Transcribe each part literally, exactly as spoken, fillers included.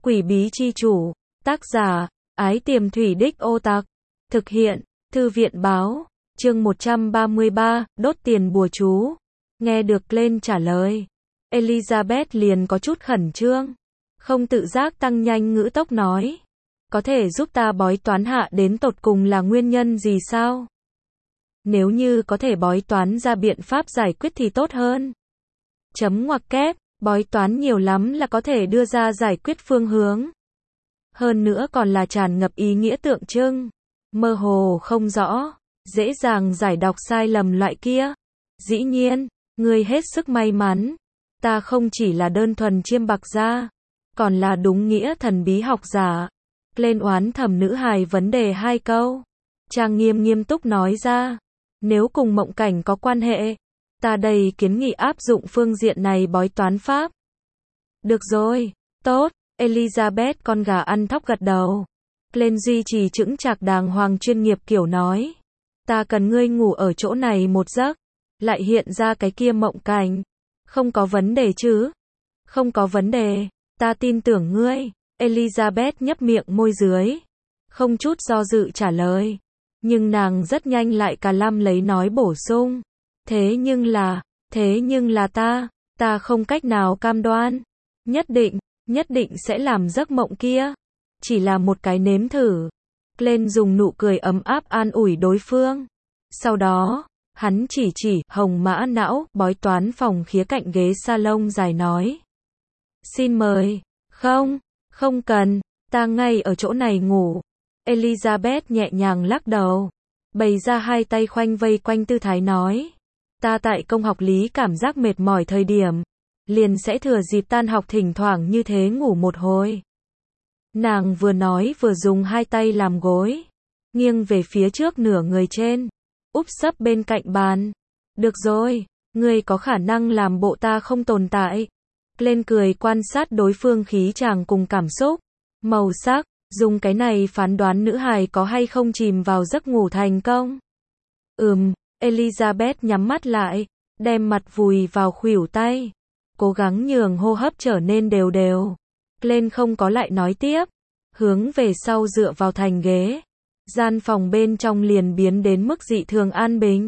Quỷ bí chi chủ, tác giả, Ái Tiềm Thủy Đích Ô Tặc, thực hiện, Thư viện báo, chương một trăm ba mươi ba, đốt tiền bùa chú. Nghe được lên trả lời, Elizabeth liền có chút khẩn trương, không tự giác tăng nhanh ngữ tốc nói. Có thể giúp ta bói toán hạ đến tột cùng là nguyên nhân gì sao? Nếu như có thể bói toán ra biện pháp giải quyết thì tốt hơn. Chấm ngoặc kép, bói toán nhiều lắm là có thể đưa ra giải quyết phương hướng. Hơn nữa còn là tràn ngập ý nghĩa tượng trưng, mơ hồ không rõ, dễ dàng giải đọc sai lầm loại kia. Dĩ nhiên, ngươi hết sức may mắn. Ta không chỉ là đơn thuần chiêm bạc gia, còn là đúng nghĩa thần bí học giả. Lên oán thầm nữ hài vấn đề hai câu. Trang nghiêm nghiêm túc nói ra. Nếu cùng mộng cảnh có quan hệ, ta đây kiến nghị áp dụng phương diện này bói toán pháp. Được rồi, tốt, Elizabeth con gà ăn thóc gật đầu. Lên duy trì chững chạc đàng hoàng chuyên nghiệp kiểu nói. Ta cần ngươi ngủ ở chỗ này một giấc, lại hiện ra cái kia mộng cảnh. Không có vấn đề chứ? Không có vấn đề, ta tin tưởng ngươi. Elizabeth nhấp miệng môi dưới, không chút do dự trả lời. Nhưng nàng rất nhanh lại cà lăm lấy nói bổ sung. Thế nhưng là, thế nhưng là ta, ta không cách nào cam đoan. Nhất định, nhất định sẽ làm giấc mộng kia. Chỉ là một cái nếm thử. Glenn dùng nụ cười ấm áp an ủi đối phương. Sau đó, hắn chỉ chỉ hồng mã não bói toán phòng khía cạnh ghế salon dài nói. Xin mời. Không, không cần, ta ngay ở chỗ này ngủ. Elizabeth nhẹ nhàng lắc đầu, bày ra hai tay khoanh vây quanh tư thái nói. Ta tại công học lý cảm giác mệt mỏi thời điểm, liền sẽ thừa dịp tan học thỉnh thoảng như thế ngủ một hồi. Nàng vừa nói vừa dùng hai tay làm gối, nghiêng về phía trước nửa người trên, úp sấp bên cạnh bàn. Được rồi, ngươi có khả năng làm bộ ta không tồn tại. Lên cười quan sát đối phương khí chàng cùng cảm xúc, màu sắc, dùng cái này phán đoán nữ hài có hay không chìm vào giấc ngủ thành công. Ừm, Elizabeth nhắm mắt lại, đem mặt vùi vào khuỷu tay, cố gắng nhường hô hấp trở nên đều đều. Lên không có lại nói tiếp, hướng về sau dựa vào thành ghế. Gian phòng bên trong liền biến đến mức dị thường an bình.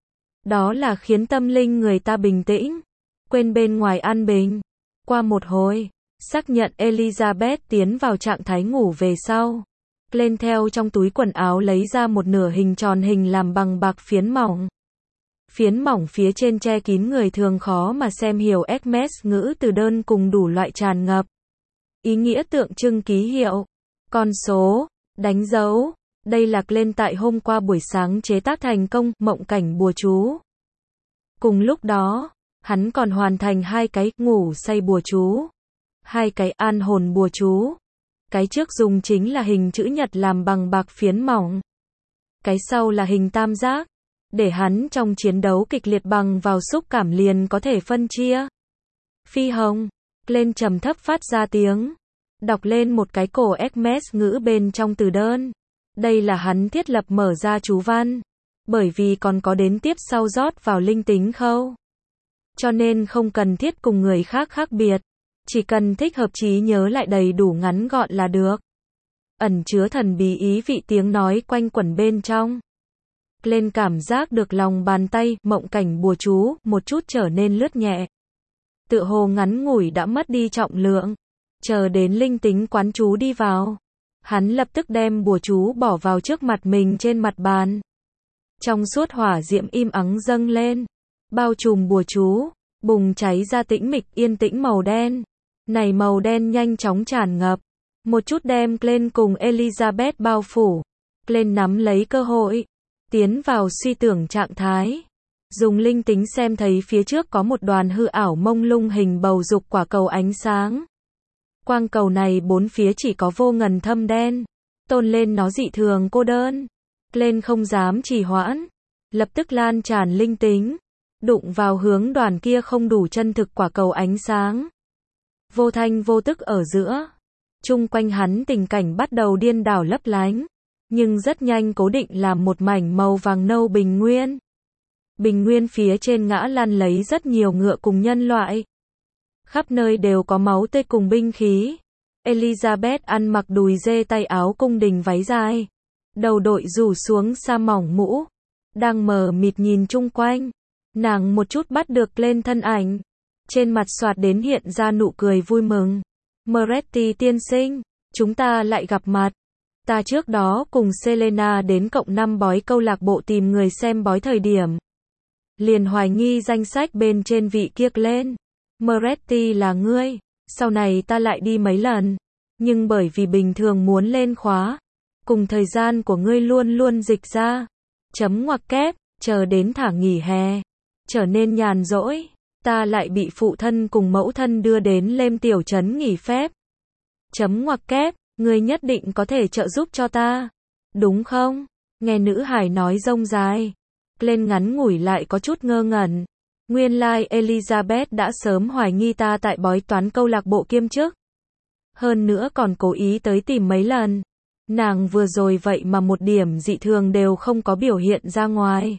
Đó là khiến tâm linh người ta bình tĩnh, quên bên ngoài an bình. Qua một hồi, xác nhận Elizabeth tiến vào trạng thái ngủ về sau. Lên theo trong túi quần áo lấy ra một nửa hình tròn hình làm bằng bạc phiến mỏng. Phiến mỏng phía trên che kín người thường khó mà xem hiểu Hermes ngữ từ đơn cùng đủ loại tràn ngập. Ý nghĩa tượng trưng ký hiệu, con số, đánh dấu. Đây là lên tại hôm qua buổi sáng chế tác thành công mộng cảnh bùa chú. Cùng lúc đó, hắn còn hoàn thành hai cái ngủ say bùa chú, hai cái an hồn bùa chú. Cái trước dùng chính là hình chữ nhật làm bằng bạc phiến mỏng. Cái sau là hình tam giác, để hắn trong chiến đấu kịch liệt bằng vào xúc cảm liền có thể phân chia. Phi hồng, lên trầm thấp phát ra tiếng, đọc lên một cái cổ Hermes ngữ bên trong từ đơn. Đây là hắn thiết lập mở ra chú văn, bởi vì còn có đến tiếp sau rót vào linh tính khâu. Cho nên không cần thiết cùng người khác khác biệt, chỉ cần thích hợp trí nhớ lại đầy đủ ngắn gọn là được. Ẩn chứa thần bí ý vị tiếng nói quanh quẩn bên trong. Lên cảm giác được lòng bàn tay, mộng cảnh bùa chú, một chút trở nên lướt nhẹ. Tựa hồ ngắn ngủi đã mất đi trọng lượng. Chờ đến linh tính quán chú đi vào. Hắn lập tức đem bùa chú bỏ vào trước mặt mình trên mặt bàn. Trong suốt hỏa diệm im ắng dâng lên, bao trùm bùa chú, bùng cháy ra tĩnh mịch yên tĩnh màu đen. Này màu đen nhanh chóng tràn ngập, một chút đem Glenn cùng Elizabeth bao phủ. Glenn nắm lấy cơ hội, tiến vào suy tưởng trạng thái. Dùng linh tính xem thấy phía trước có một đoàn hư ảo mông lung hình bầu dục quả cầu ánh sáng. Quang cầu này bốn phía chỉ có vô ngần thâm đen, tôn lên nó dị thường cô đơn. Glenn không dám trì hoãn, lập tức lan tràn linh tính, đụng vào hướng đoàn kia không đủ chân thực quả cầu ánh sáng. Vô thanh vô tức ở giữa, chung quanh hắn tình cảnh bắt đầu điên đảo lấp lánh, nhưng rất nhanh cố định làm một mảnh màu vàng nâu bình nguyên. Bình nguyên phía trên ngã lăn lấy rất nhiều ngựa cùng nhân loại. Khắp nơi đều có máu tươi cùng binh khí. Elizabeth ăn mặc đùi dê tay áo cung đình váy dài. Đầu đội rủ xuống sa mỏng mũ. Đang mờ mịt nhìn chung quanh. Nàng một chút bắt được lên thân ảnh. Trên mặt xoạt đến hiện ra nụ cười vui mừng. Moretti tiên sinh, chúng ta lại gặp mặt. Ta trước đó cùng Selena đến cộng năm bói câu lạc bộ tìm người xem bói thời điểm. Liền hoài nghi danh sách bên trên vị kia lên. Moretti là ngươi. Sau này ta lại đi mấy lần. Nhưng bởi vì bình thường muốn lên khóa. Cùng thời gian của ngươi luôn luôn dịch ra. Chấm ngoặc kép, chờ đến thả nghỉ hè. Trở nên nhàn rỗi. Ta lại bị phụ thân cùng mẫu thân đưa đến Lêm tiểu trấn nghỉ phép. Chấm ngoặc kép, ngươi nhất định có thể trợ giúp cho ta. Đúng không? Nghe nữ hải nói rông dài. Lên ngắn ngủi lại có chút ngơ ngẩn. Nguyên lai like Elizabeth đã sớm hoài nghi ta tại bói toán câu lạc bộ kiêm chức. Hơn nữa còn cố ý tới tìm mấy lần. Nàng vừa rồi vậy mà một điểm dị thường đều không có biểu hiện ra ngoài.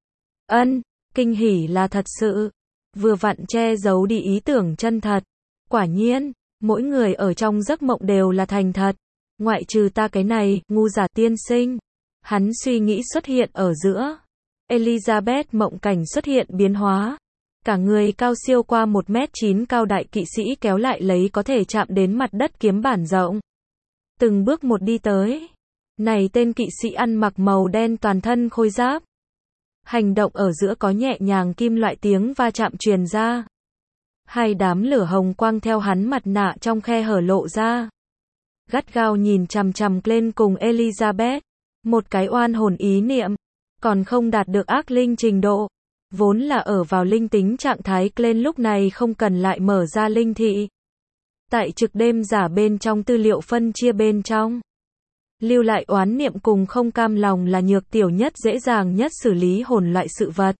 Ân, kinh hỉ là thật sự. Vừa vặn che giấu đi ý tưởng chân thật. Quả nhiên, mỗi người ở trong giấc mộng đều là thành thật. Ngoại trừ ta cái này, ngu giả tiên sinh. Hắn suy nghĩ xuất hiện ở giữa. Elizabeth mộng cảnh xuất hiện biến hóa. Cả người cao siêu qua một mét chín cao đại kỵ sĩ kéo lại lấy có thể chạm đến mặt đất kiếm bản rộng. Từng bước một đi tới. Này tên kỵ sĩ ăn mặc màu đen toàn thân khôi giáp. Hành động ở giữa có nhẹ nhàng kim loại tiếng va chạm truyền ra. Hai đám lửa hồng quang theo hắn mặt nạ trong khe hở lộ ra. Gắt gao nhìn chằm chằm lên cùng Elizabeth. Một cái oan hồn ý niệm. Còn không đạt được ác linh trình độ. Vốn là ở vào linh tính trạng thái lên lúc này không cần lại mở ra linh thị. Tại trực đêm giả bên trong tư liệu phân chia bên trong. Lưu lại oán niệm cùng không cam lòng là nhược tiểu nhất dễ dàng nhất xử lý hồn loại sự vật.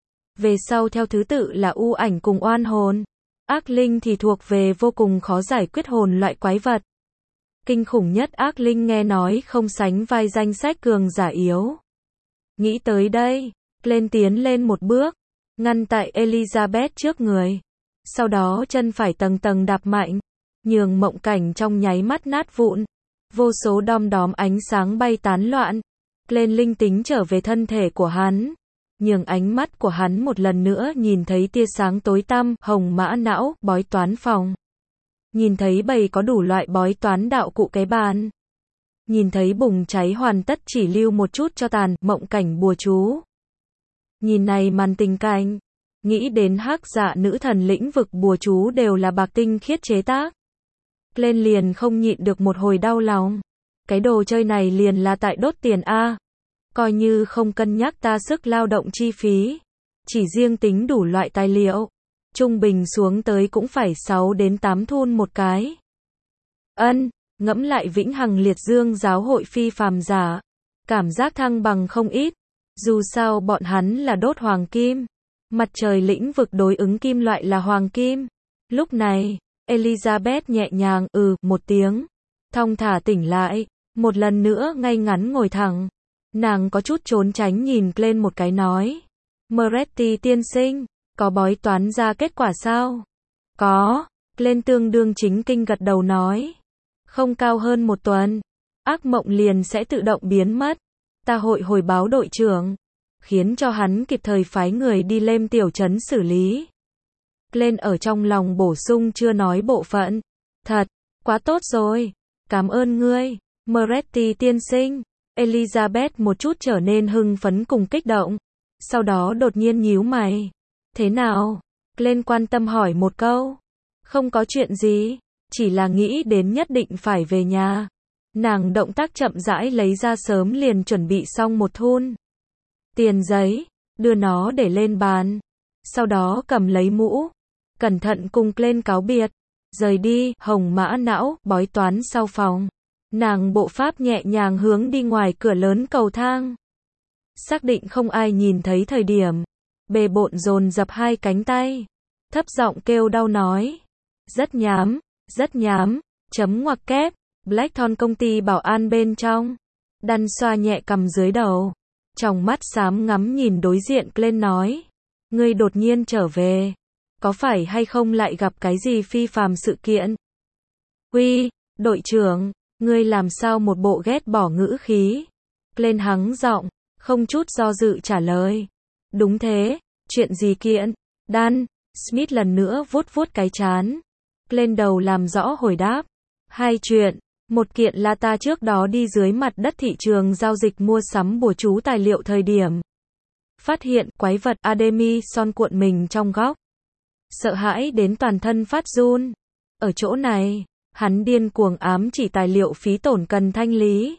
Về sau theo thứ tự là u ảnh cùng oan hồn. Ác linh thì thuộc về vô cùng khó giải quyết hồn loại quái vật. Kinh khủng nhất ác linh nghe nói không sánh vai danh sách cường giả yếu. Nghĩ tới đây, lên tiến lên một bước, ngăn tại Elizabeth trước người. Sau đó chân phải tầng tầng đạp mạnh, nhường mộng cảnh trong nháy mắt nát vụn. Vô số đom đóm ánh sáng bay tán loạn. Lên linh tính trở về thân thể của hắn. Nhường ánh mắt của hắn một lần nữa nhìn thấy tia sáng tối tăm, hồng mã não, bói toán phòng. Nhìn thấy bầy có đủ loại bói toán đạo cụ cái bàn. Nhìn thấy bùng cháy hoàn tất chỉ lưu một chút cho tàn, mộng cảnh bùa chú. Nhìn này màn tình cảnh. Nghĩ đến hắc dạ nữ thần lĩnh vực bùa chú đều là bạc tinh khiết chế tác. Lên liền không nhịn được một hồi đau lòng. Cái đồ chơi này liền là tại đốt tiền A. Coi như không cân nhắc ta sức lao động chi phí. Chỉ riêng tính đủ loại tài liệu. Trung bình xuống tới cũng phải sáu đến tám thun một cái. Ân, ngẫm lại vĩnh hằng liệt dương giáo hội phi phàm giả. Cảm giác thăng bằng không ít. Dù sao bọn hắn là đốt hoàng kim. Mặt trời lĩnh vực đối ứng kim loại là hoàng kim. Lúc này, Elizabeth nhẹ nhàng ừ một tiếng. Thong thả tỉnh lại. Một lần nữa ngay ngắn ngồi thẳng. Nàng có chút trốn tránh nhìn lên một cái nói. Moretti tiên sinh, có bói toán ra kết quả sao? Có. Lên tương đương chính kinh gật đầu nói. Không cao hơn một tuần. Ác mộng liền sẽ tự động biến mất. Ta hội hồi báo đội trưởng. Khiến cho hắn kịp thời phái người đi Lêm tiểu trấn xử lý. Lên ở trong lòng bổ sung chưa nói bộ phận. Thật, quá tốt rồi. Cảm ơn ngươi, Moretti tiên sinh. Elizabeth một chút trở nên hưng phấn cùng kích động. Sau đó đột nhiên nhíu mày. Thế nào? Lên quan tâm hỏi một câu. Không có chuyện gì. Chỉ là nghĩ đến nhất định phải về nhà. Nàng động tác chậm rãi lấy ra sớm liền chuẩn bị xong một thun. Tiền giấy. Đưa nó để lên bàn. Sau đó cầm lấy mũ. Cẩn thận cùng lên cáo biệt. Rời đi, hồng mã não, bói toán sau phòng. Nàng bộ pháp nhẹ nhàng hướng đi ngoài cửa lớn cầu thang. Xác định không ai nhìn thấy thời điểm. Bề bộn dồn dập hai cánh tay. Thấp giọng kêu đau nói. Rất nhám, rất nhám, chấm ngoặc kép. Blackthorn công ty bảo an bên trong. Đăn xoa nhẹ cầm dưới đầu. Trong mắt xám ngắm nhìn đối diện lên nói. Ngươi đột nhiên trở về. Có phải hay không lại gặp cái gì phi phàm sự kiện? Uy, Đội trưởng, ngươi làm sao một bộ ghét bỏ ngữ khí. Glenn hắng giọng, không chút do dự trả lời. Đúng thế, chuyện gì kiện? Dan, Smith lần nữa vuốt vuốt cái trán. Glenn đầu làm rõ hồi đáp. Hai chuyện, một kiện là ta trước đó đi dưới mặt đất thị trường giao dịch mua sắm bùa chú tài liệu thời điểm. Phát hiện quái vật Ademison cuộn mình trong góc. Sợ hãi đến toàn thân phát run. Ở chỗ này, hắn điên cuồng ám chỉ tài liệu phí tổn cần thanh lý.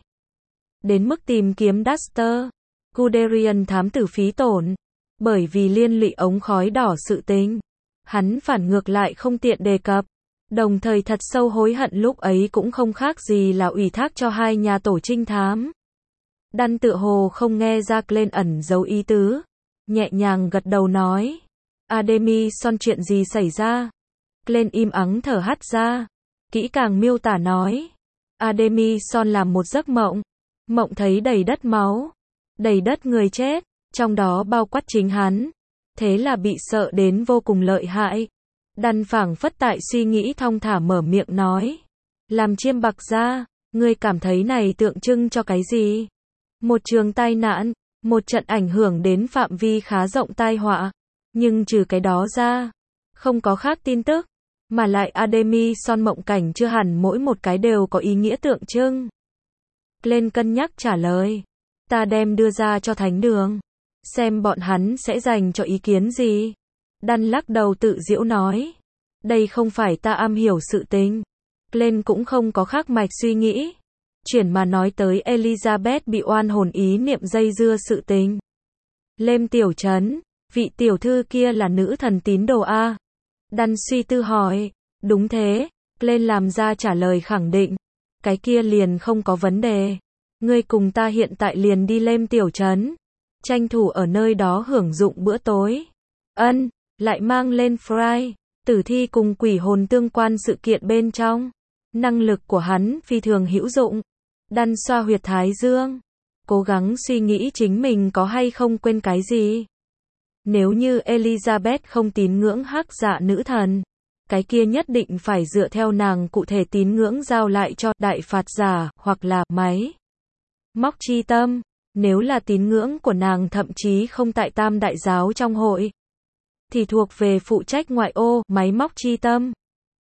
Đến mức tìm kiếm Duster, Guderian thám tử phí tổn. Bởi vì liên lụy ống khói đỏ sự tình. Hắn phản ngược lại không tiện đề cập. Đồng thời thật sâu hối hận lúc ấy cũng không khác gì là ủy thác cho hai nhà tổ trinh thám. Dan tựa hồ không nghe ra Glenn ẩn giấu ý tứ. Nhẹ nhàng gật đầu nói. Ademison chuyện gì xảy ra? Glenn im ắng thở hắt ra. Kỹ càng miêu tả nói. Ademison làm một giấc mộng. Mộng thấy đầy đất máu. Đầy đất người chết. Trong đó bao quát chính hắn. Thế là bị sợ đến vô cùng lợi hại. Dan phảng phất tại suy nghĩ thong thả mở miệng nói. Làm chiêm bạc ra, ngươi cảm thấy này tượng trưng cho cái gì? Một trường tai nạn, một trận ảnh hưởng đến phạm vi khá rộng tai họa. Nhưng trừ cái đó ra, không có khác tin tức. Mà lại Ademison mộng cảnh chưa hẳn mỗi một cái đều có ý nghĩa tượng trưng. Glenn cân nhắc trả lời. Ta đem đưa ra cho thánh đường. Xem bọn hắn sẽ dành cho ý kiến gì. Dan lắc đầu tự giễu nói. Đây không phải ta am hiểu sự tình. Glenn cũng không có khác mạch suy nghĩ. Chuyển mà nói tới Elizabeth bị oan hồn ý niệm dây dưa sự tình. Lêm tiểu trấn, vị tiểu thư kia là nữ thần tín đồ A. Dan suy tư hỏi. Đúng thế. Glenn làm ra trả lời khẳng định. Cái kia liền không có vấn đề. Ngươi cùng ta hiện tại liền đi Lêm tiểu trấn. Tranh thủ ở nơi đó hưởng dụng bữa tối. Ân, lại mang lên Fry. Tử thi cùng quỷ hồn tương quan sự kiện bên trong. Năng lực của hắn phi thường hữu dụng. Dan xoa huyệt thái dương. Cố gắng suy nghĩ chính mình có hay không quên cái gì. Nếu như Elizabeth không tín ngưỡng hắc dạ nữ thần. Cái kia nhất định phải dựa theo nàng cụ thể tín ngưỡng giao lại cho đại phạt giả hoặc là máy móc chi tâm. Nếu là tín ngưỡng của nàng thậm chí không tại tam đại giáo trong hội. Thì thuộc về phụ trách ngoại ô, máy móc chi tâm.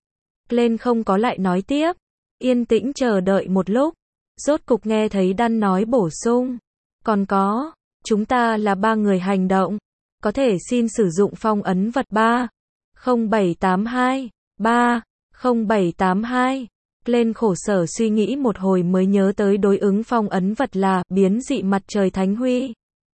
Glenn không có lại nói tiếp. Yên tĩnh chờ đợi một lúc. Rốt cục nghe thấy Dan nói bổ sung. Còn có, chúng ta là ba người hành động. Có thể xin sử dụng phong ấn vật ba. không bảy tám hai. ba. không bảy tám hai. Glenn khổ sở suy nghĩ một hồi mới nhớ tới đối ứng phong ấn vật là biến dị mặt trời thánh huy.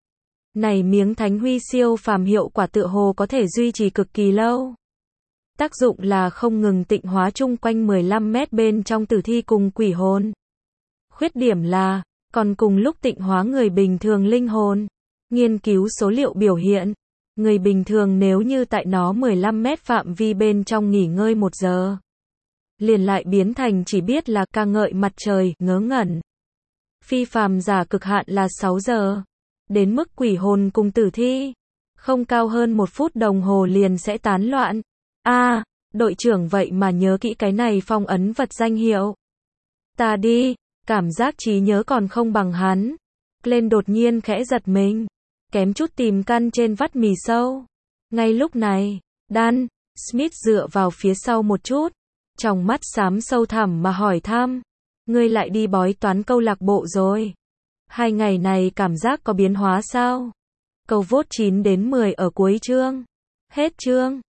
Này miếng thánh huy siêu phàm hiệu quả tựa hồ có thể duy trì cực kỳ lâu. Tác dụng là không ngừng tịnh hóa chung quanh mười lăm mét bên trong tử thi cùng quỷ hồn. Khuyết điểm là, còn cùng lúc tịnh hóa người bình thường linh hồn. Nghiên cứu số liệu biểu hiện, người bình thường nếu như tại nó mười lăm mét phạm vi bên trong nghỉ ngơi một giờ. Liền lại biến thành chỉ biết là ca ngợi mặt trời, ngớ ngẩn. Phi phàm giả cực hạn là sáu giờ. Đến mức quỷ hồn cùng tử thi. Không cao hơn một phút đồng hồ liền sẽ tán loạn. A, à, đội trưởng vậy mà nhớ kỹ cái này phong ấn vật danh hiệu. Ta đi, cảm giác trí nhớ còn không bằng hắn. Glenn đột nhiên khẽ giật mình. Kém chút tìm căn trên vắt mì sâu. Ngay lúc này, Dan, Smith dựa vào phía sau một chút. Trong mắt xám sâu thẳm mà hỏi thăm. Ngươi lại đi bói toán câu lạc bộ rồi. Hai ngày này cảm giác có biến hóa sao? Câu vote chín đến mười ở cuối chương. Hết chương.